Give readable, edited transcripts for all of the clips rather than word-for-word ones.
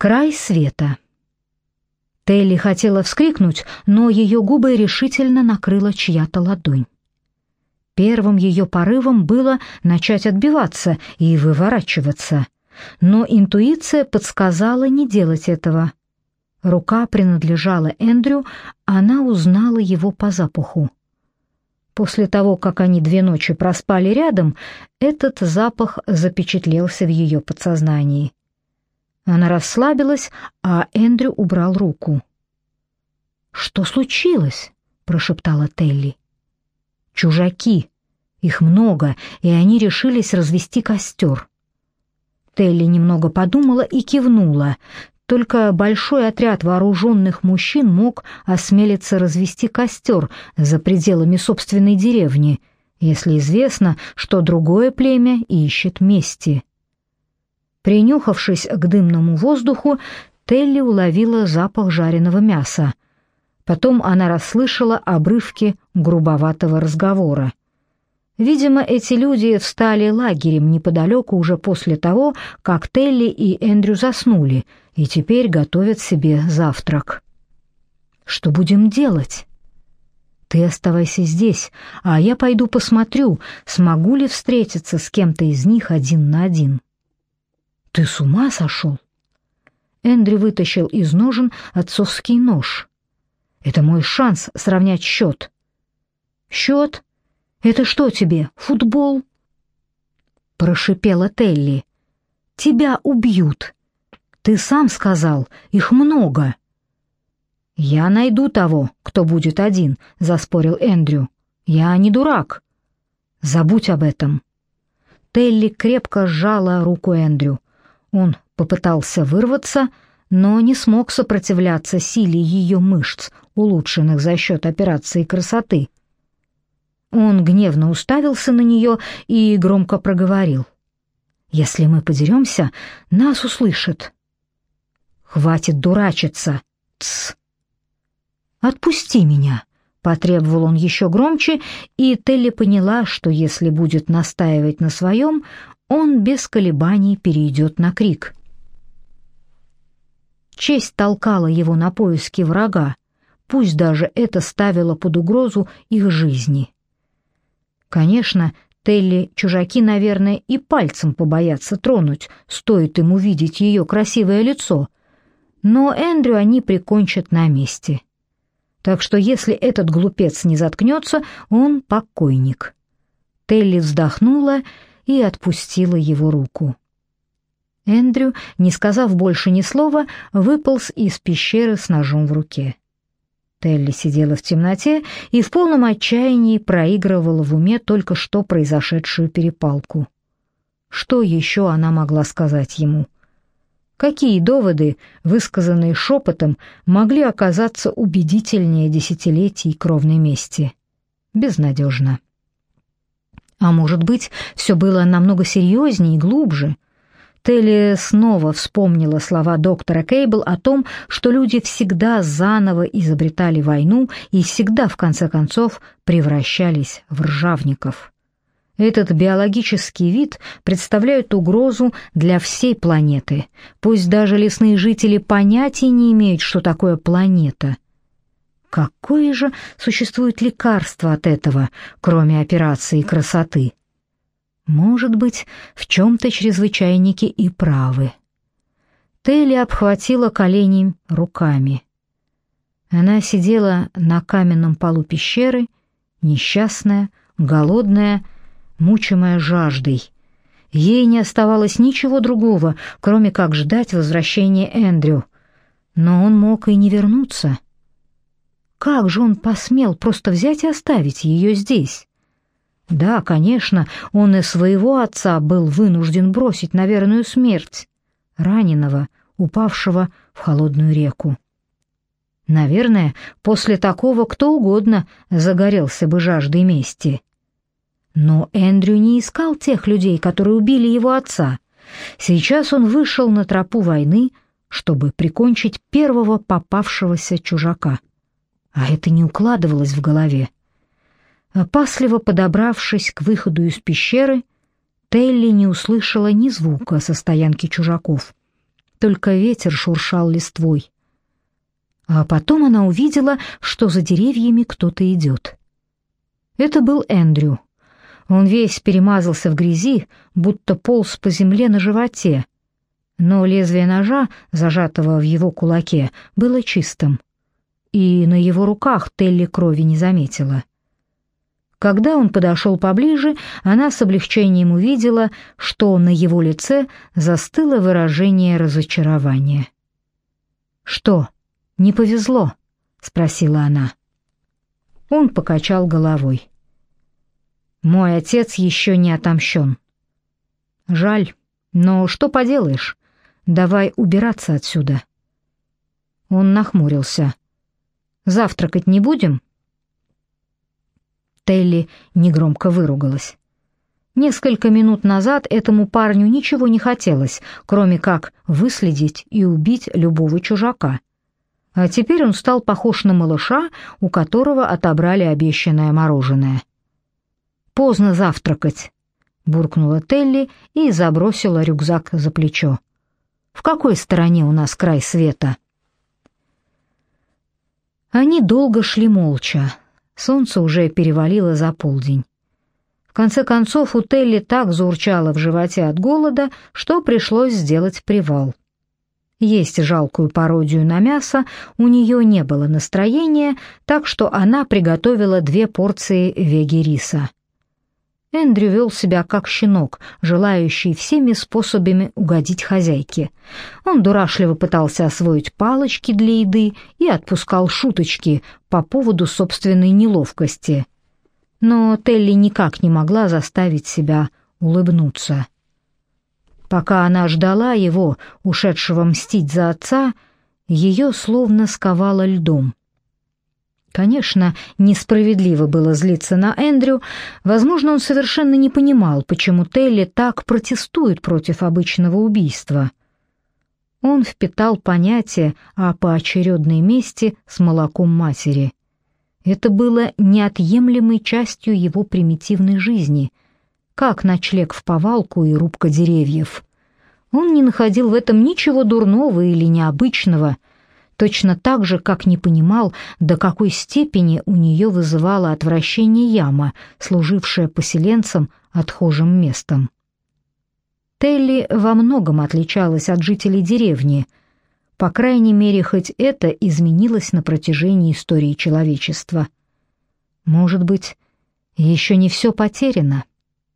Край света. Телли хотела вскрикнуть, но ее губы решительно накрыла чья-то ладонь. Первым ее порывом было начать отбиваться и выворачиваться, но интуиция подсказала не делать этого. Рука принадлежала Эндрю, она узнала его по запаху. После того, как они 2 ночи проспали рядом, этот запах запечатлелся в ее подсознании. Она расслабилась, а Эндрю убрал руку. «Что случилось?» — прошептала Телли. «Чужаки. Их много, и они решились развести костер». Телли немного подумала и кивнула. Только большой отряд вооруженных мужчин мог осмелиться развести костер за пределами собственной деревни, если известно, что другое племя ищет мести. Принюхавшись к дымному воздуху, Телли уловила запах жареного мяса. Потом она расслышала обрывки грубоватого разговора. Видимо, эти люди встали лагерем неподалеку уже после того, как Телли и Эндрю заснули, и теперь готовят себе завтрак. «Что будем делать?» «Ты оставайся здесь, а я пойду посмотрю, смогу ли встретиться с кем-то из них 1 на 1. «Ты с ума сошел?» Эндрю вытащил из ножен отцовский нож. «Это мой шанс сравнять счет». «Счет? Это что тебе, футбол?» Прошипела Телли. «Тебя убьют. Ты сам сказал, их много». «Я найду того, кто будет один», — заспорил Эндрю. «Я не дурак». «Забудь об этом». Телли крепко сжала руку Эндрю. Он попытался вырваться, но не смог сопротивляться силе ее мышц, улучшенных за счет операции красоты. Он гневно уставился на нее и громко проговорил: «Если мы подеремся, нас услышат». «Хватит дурачиться! Тсс!» «Отпусти меня!» — потребовал он еще громче, и Телли поняла, что если будет настаивать на своем, он без колебаний перейдет на крик. Честь толкала его на поиски врага, пусть даже это ставило под угрозу их жизни. Конечно, Телли чужаки, наверное, и пальцем побоятся тронуть, стоит им увидеть ее красивое лицо, но Эндрю они прикончат на месте. Так что если этот глупец не заткнется, он покойник. Телли вздохнула и отпустила его руку. Эндрю, не сказав больше ни слова, выполз из пещеры с ножом в руке. Телли сидела в темноте и в полном отчаянии проигрывала в уме только что произошедшую перепалку. Что еще она могла сказать ему? Какие доводы, высказанные шепотом, могли оказаться убедительнее десятилетий кровной мести? Безнадежно. А может быть, все было намного серьезнее и глубже? Телли снова вспомнила слова доктора Кейбл о том, что люди всегда заново изобретали войну и всегда, в конце концов, превращались в ржавников. Этот биологический вид представляет угрозу для всей планеты, пусть даже лесные жители понятия не имеют, что такое планета. Какое же существует лекарство от этого, кроме операции красоты? Может быть, в чем-то чрезвычайники и правы. Телли обхватила колени руками. Она сидела на каменном полу пещеры, несчастная, голодная, мучимая жаждой. Ей не оставалось ничего другого, кроме как ждать возвращения Эндрю. Но он мог и не вернуться. Как же он посмел просто взять и оставить ее здесь? Да, конечно, он и своего отца был вынужден бросить на верную смерть, раненого, упавшего в холодную реку. Наверное, после такого кто угодно загорелся бы жаждой мести. Но Эндрю не искал тех людей, которые убили его отца. Сейчас он вышел на тропу войны, чтобы прикончить первого попавшегося чужака. А это не укладывалось в голове. Опасливо подобравшись к выходу из пещеры, Телли не услышала ни звука со стоянки чужаков. только ветер шуршал листвой. А потом она увидела, что за деревьями кто-то идет. Это был Эндрю. Он весь перемазался в грязи, будто полз по земле на животе, но лезвие ножа, зажатого в его кулаке, было чистым, и на его руках Телли крови не заметила. Когда он подошел поближе, она с облегчением увидела, что на его лице застыло выражение разочарования. «Что, не повезло?» — спросила она. Он покачал головой. «Мой отец еще не отомщен. Жаль, но что поделаешь? Давай убираться отсюда». Он нахмурился. «Завтракать не будем?» Телли негромко выругалась. Несколько минут назад этому парню ничего не хотелось, кроме как выследить и убить любого чужака. А теперь он стал похож на малыша, у которого отобрали обещанное мороженое. «Поздно завтракать», — буркнула Телли и забросила рюкзак за плечо. «В какой стороне у нас край света?» Они долго шли молча. Солнце уже перевалило за полдень. В конце концов, у Телли так заурчало в животе от голода, что пришлось сделать привал. Есть жалкую пародию на мясо у нее не было настроения, так что она приготовила 2 порции веги-риса. Эндрю вел себя как щенок, желающий всеми способами угодить хозяйке. Он дурашливо пытался освоить палочки для еды и отпускал шуточки по поводу собственной неловкости. Но Телли никак не могла заставить себя улыбнуться. Пока она ждала его, ушедшего мстить за отца, ее словно сковало льдом. Конечно, несправедливо было злиться на Эндрю. Возможно, он совершенно не понимал, почему Телли так протестует против обычного убийства. Он впитал понятие о поочередной мести с молоком матери. Это было неотъемлемой частью его примитивной жизни, как ночлег в повалку и рубка деревьев. Он не находил в этом ничего дурного или необычного, точно так же, как не понимал, до какой степени у нее вызывала отвращение яма, служившая поселенцам отхожим местом. Телли во многом отличалась от жителей деревни. По крайней мере, хоть это изменилось на протяжении истории человечества. Может быть, еще не все потеряно.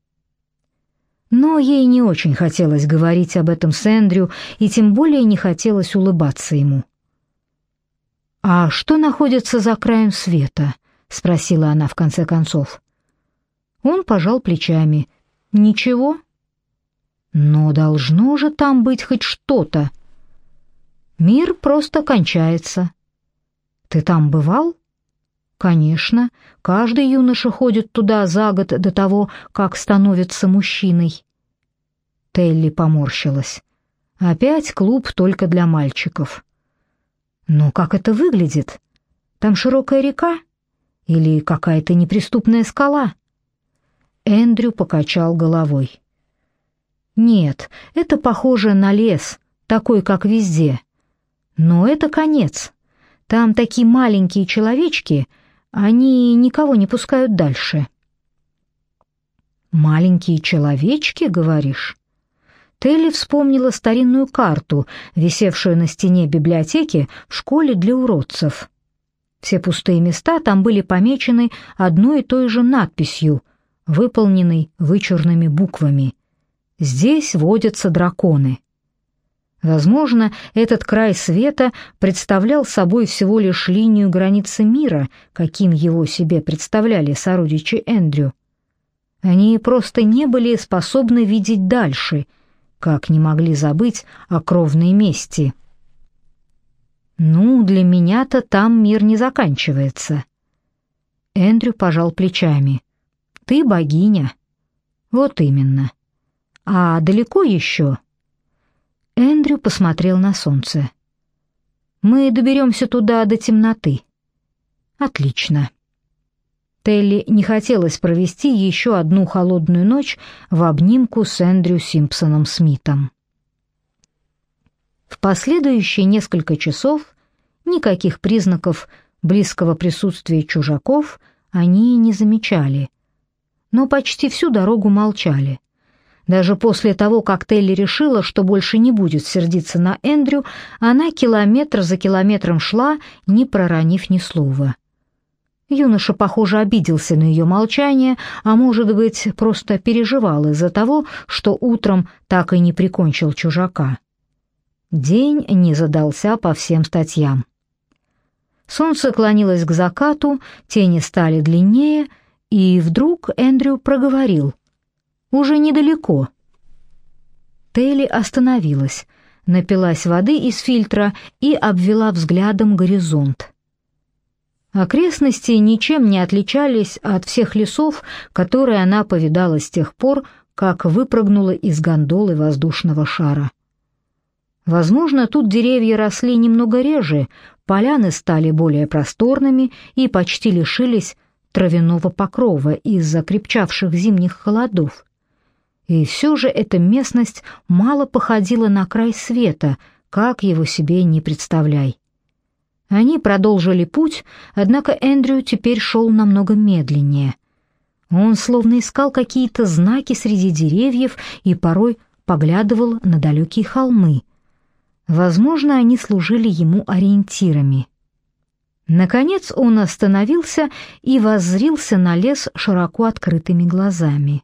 Но ей не очень хотелось говорить об этом с Эндрю, и тем более не хотелось улыбаться ему. «А что находится за краем света?» — спросила она в конце концов. Он пожал плечами. «Ничего?» «Но должно же там быть хоть что-то. Мир просто кончается». «Ты там бывал?» «Конечно. Каждый юноша ходит туда за год до того, как становится мужчиной». Телли поморщилась. «Опять клуб только для мальчиков». «Но как это выглядит? Там широкая река? Или какая-то неприступная скала?» Эндрю покачал головой. «Нет, это похоже на лес, такой, как везде. Но это конец. Там такие маленькие человечки, они никого не пускают дальше». «Маленькие человечки, говоришь?» Телли вспомнила старинную карту, висевшую на стене библиотеки в школе для уродцев. Все пустые места там были помечены одной и той же надписью, выполненной вычурными буквами. «Здесь водятся драконы». Возможно, этот край света представлял собой всего лишь линию границы мира, каким его себе представляли сородичи Эндрю. Они просто не были способны видеть дальше, как не могли забыть о кровной мести. «Ну, для меня-то там мир не заканчивается». Эндрю пожал плечами. «Ты богиня». «Вот именно. А далеко еще?» Эндрю посмотрел на солнце. «Мы доберемся туда до темноты». «Отлично». Телли не хотелось провести еще одну холодную ночь в обнимку с Эндрю Симпсоном Смитом. В последующие несколько часов никаких признаков близкого присутствия чужаков они не замечали, но почти всю дорогу молчали. Даже после того, как Телли решила, что больше не будет сердиться на Эндрю, она километр за километром шла, не проронив ни слова. Юноша, похоже, обиделся на ее молчание, а может быть, просто переживал из-за того, что утром так и не прикончил чужака. День не задался по всем статьям. Солнце клонилось к закату, тени стали длиннее, и вдруг Эндрю проговорил: «Уже недалеко». Телли остановилась, напилась воды из фильтра и обвела взглядом горизонт. Окрестности ничем не отличались от всех лесов, которые она повидала с тех пор, как выпрыгнула из гондолы воздушного шара. Возможно, тут деревья росли немного реже, поляны стали более просторными и почти лишились травяного покрова из-за крепчавших зимних холодов. И все же эта местность мало походила на край света, как его себе не представляй. Они продолжили путь, однако Эндрю теперь шел намного медленнее. Он словно искал какие-то знаки среди деревьев и порой поглядывал на далекие холмы. Возможно, они служили ему ориентирами. Наконец он остановился и воззрился на лес широко открытыми глазами.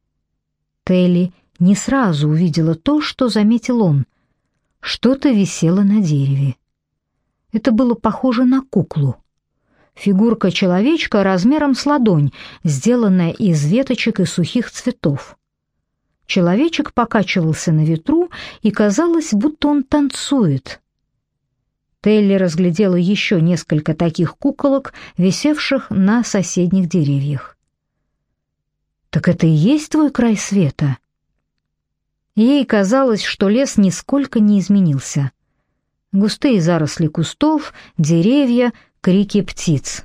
Телли не сразу увидела то, что заметил он. Что-то висело на дереве. Это было похоже на куклу. Фигурка человечка размером с ладонь, сделанная из веточек и сухих цветов. Человечек покачивался на ветру, и казалось, будто он танцует. Телли разглядела еще несколько таких куколок, висевших на соседних деревьях. «Так это и есть твой край света?» Ей казалось, что лес нисколько не изменился. Густые заросли кустов, деревья, крики птиц.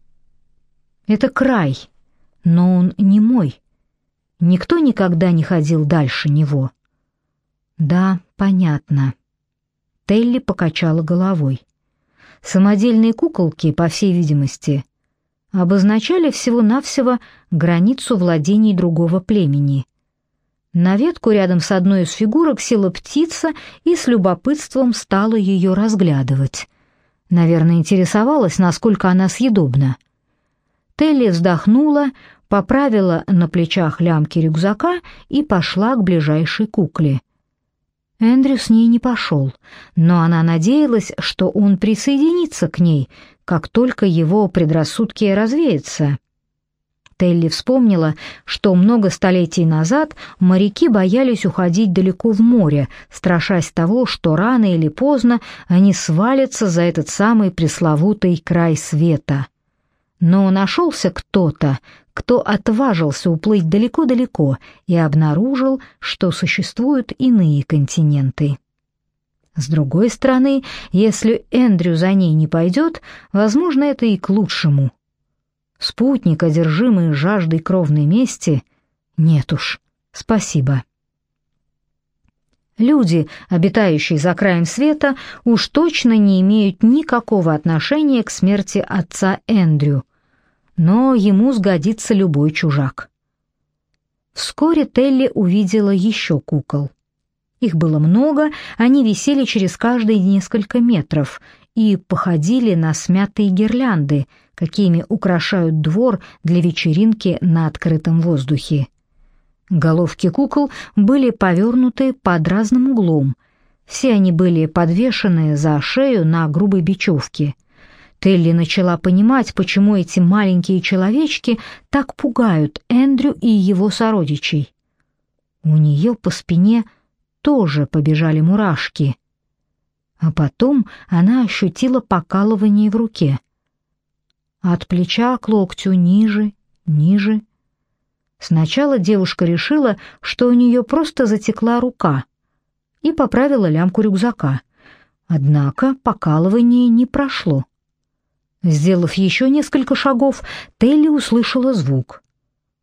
«Это край, но он не мой. Никто никогда не ходил дальше него». «Да, понятно». Телли покачала головой. Самодельные куколки, по всей видимости, обозначали всего-навсего границу владений другого племени. На ветку рядом с одной из фигурок села птица и с любопытством стала ее разглядывать. Наверное, интересовалась, насколько она съедобна. Телли вздохнула, поправила на плечах лямки рюкзака и пошла к ближайшей кукле. Эндрю с ней не пошел, но она надеялась, что он присоединится к ней, как только его предрассудки развеются. Телли вспомнила, что много столетий назад моряки боялись уходить далеко в море, страшась того, что рано или поздно они свалятся за этот самый пресловутый край света. Но нашелся кто-то, кто отважился уплыть далеко-далеко и обнаружил, что существуют иные континенты. С другой стороны, если Эндрю за ней не пойдет, возможно, это и к лучшему. Спутник, одержимый жаждой кровной мести, нет уж, спасибо. Люди, обитающие за краем света, уж точно не имеют никакого отношения к смерти отца Эндрю, но ему сгодится любой чужак. Вскоре Телли увидела еще кукол. Их было много, они висели через каждые несколько метров и походили на смятые гирлянды, какими украшают двор для вечеринки на открытом воздухе. Головки кукол были повернуты под разным углом. Все они были подвешены за шею на грубой бечевке. Телли начала понимать, почему эти маленькие человечки так пугают Эндрю и его сородичей. У нее по спине тоже побежали мурашки. А потом она ощутила покалывание в руке. От плеча к локтю ниже, ниже. Сначала девушка решила, что у нее просто затекла рука, и поправила лямку рюкзака. Однако покалывание не прошло. Сделав еще несколько шагов, Телли услышала звук.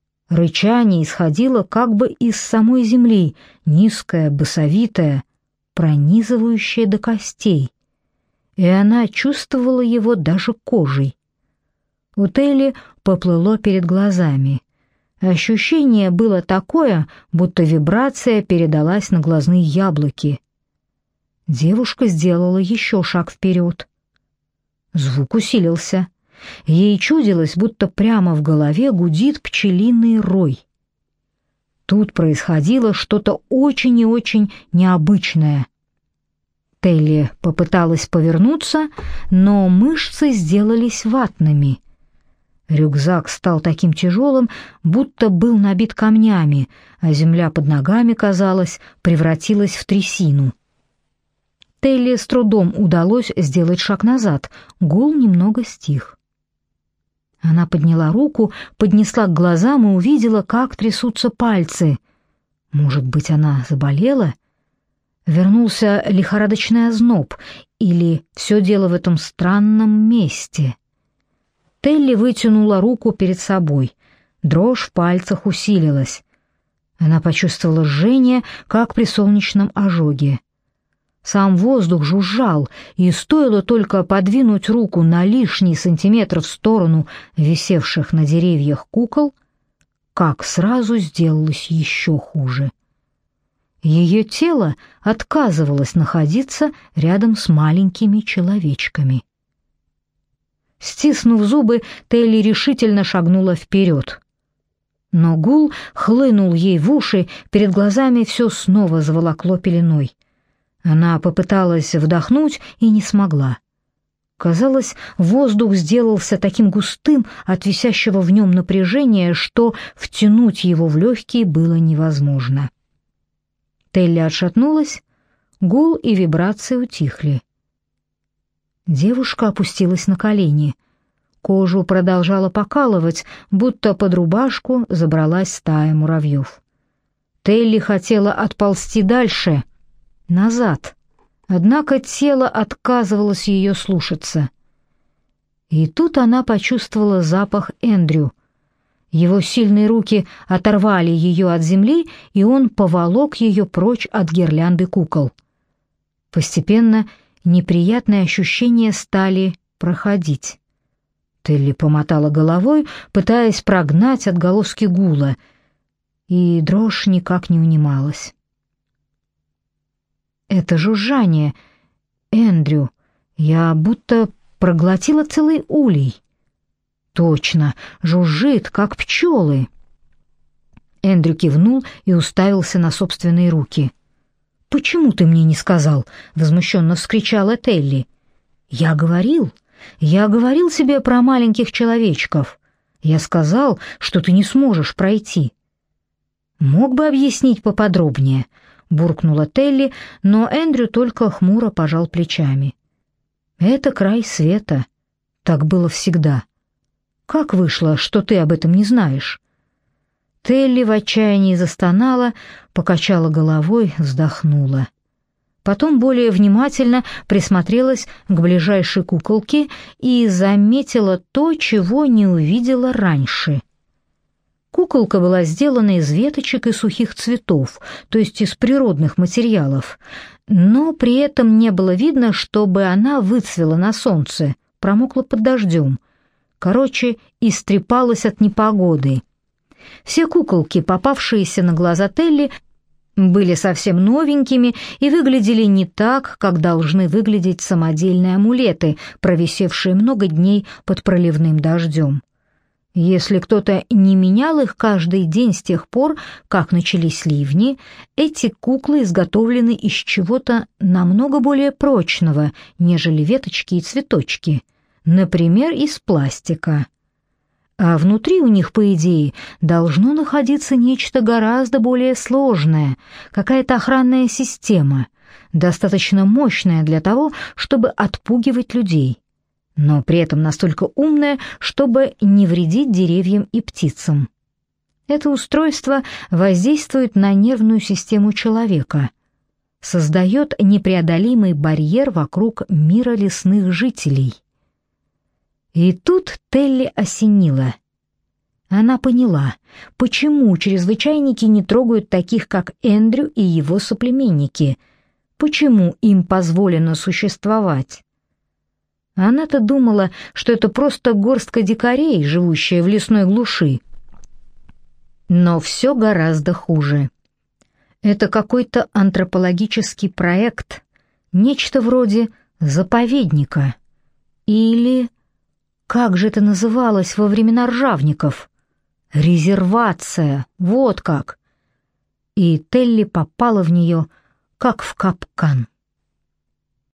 Рычание исходило как бы из самой земли, низкое, басовитое. пронизывающее до костей, и она чувствовала его даже кожей. У Телли поплыло перед глазами. Ощущение было такое, будто вибрация передалась на глазные яблоки. Девушка сделала еще шаг вперед. Звук усилился. Ей чудилось, будто прямо в голове гудит пчелиный рой. Тут происходило что-то очень и очень необычное. Телли попыталась повернуться, но мышцы сделались ватными. Рюкзак стал таким тяжелым, будто был набит камнями, а земля под ногами, казалось, превратилась в трясину. Телли с трудом удалось сделать шаг назад, гул немного стих. Она подняла руку, поднесла к глазам и увидела, как трясутся пальцы. Может быть, она заболела? Вернулся лихорадочный озноб, или все дело в этом странном месте? Телли вытянула руку перед собой. Дрожь в пальцах усилилась. Она почувствовала жжение, как при солнечном ожоге. Сам воздух жужжал, и стоило только подвинуть руку на лишний сантиметр в сторону висевших на деревьях кукол, как сразу сделалось еще хуже. Ее тело отказывалось находиться рядом с маленькими человечками. Стиснув зубы, Телли решительно шагнула вперед. Но гул хлынул ей в уши, перед глазами все снова заволокло пеленой. Она попыталась вдохнуть и не смогла. Казалось, воздух сделался таким густым от висящего в нем напряжения, что втянуть его в легкие было невозможно. Телли отшатнулась, гул и вибрации утихли. Девушка опустилась на колени. Кожу продолжала покалывать, будто под рубашку забралась стая муравьев. Телли хотела отползти дальше, назад, однако тело отказывалось ее слушаться. И тут она почувствовала запах Эндрю. Его сильные руки оторвали ее от земли, и он поволок ее прочь от гирлянды кукол. Постепенно неприятные ощущения стали проходить. Телли помотала головой, пытаясь прогнать отголоски гула, и дрожь никак не унималась. Это жужжание, Эндрю, я будто проглотила целый улей. Точно, жужжит, как пчелы. Эндрю кивнул и уставился на собственные руки. «Почему ты мне не сказал?» — возмущенно вскричала Телли. «Я говорил тебе про маленьких человечков. Я сказал, что ты не сможешь пройти». «Мог бы объяснить поподробнее?» — буркнула Телли, но Эндрю только хмуро пожал плечами. «Это край света. Так было всегда. Как вышло, что ты об этом не знаешь?» Телли в отчаянии застонала, покачала головой, вздохнула. Потом более внимательно присмотрелась к ближайшей куколке и заметила то, чего не увидела раньше. Куколка была сделана из веточек и сухих цветов, то есть из природных материалов, но при этом не было видно, чтобы она выцвела на солнце, промокла под дождем. Короче, истрепалась от непогоды. Все куколки, попавшиеся на глаза Телли, были совсем новенькими и выглядели не так, как должны выглядеть самодельные амулеты, провисевшие много дней под проливным дождем. Если кто-то не менял их каждый день с тех пор, как начались ливни, эти куклы изготовлены из чего-то намного более прочного, нежели веточки и цветочки, например, из пластика. А внутри у них, по идее, должно находиться нечто гораздо более сложное, какая-то охранная система, достаточно мощная для того, чтобы отпугивать людей, но при этом настолько умная, чтобы не вредить деревьям и птицам. Это устройство воздействует на нервную систему человека, создает непреодолимый барьер вокруг мира лесных жителей. И тут Телли осенило. Она поняла, почему чрезвычайники не трогают таких, как Эндрю и его соплеменники, Почему им позволено существовать? Она-то думала, что это просто горстка дикарей, живущая в лесной глуши. Но все гораздо хуже. Это какой-то антропологический проект, нечто вроде заповедника. Или, как же это называлось во времена ржавников? Резервация, вот как. И Телли попала в нее, как в капкан.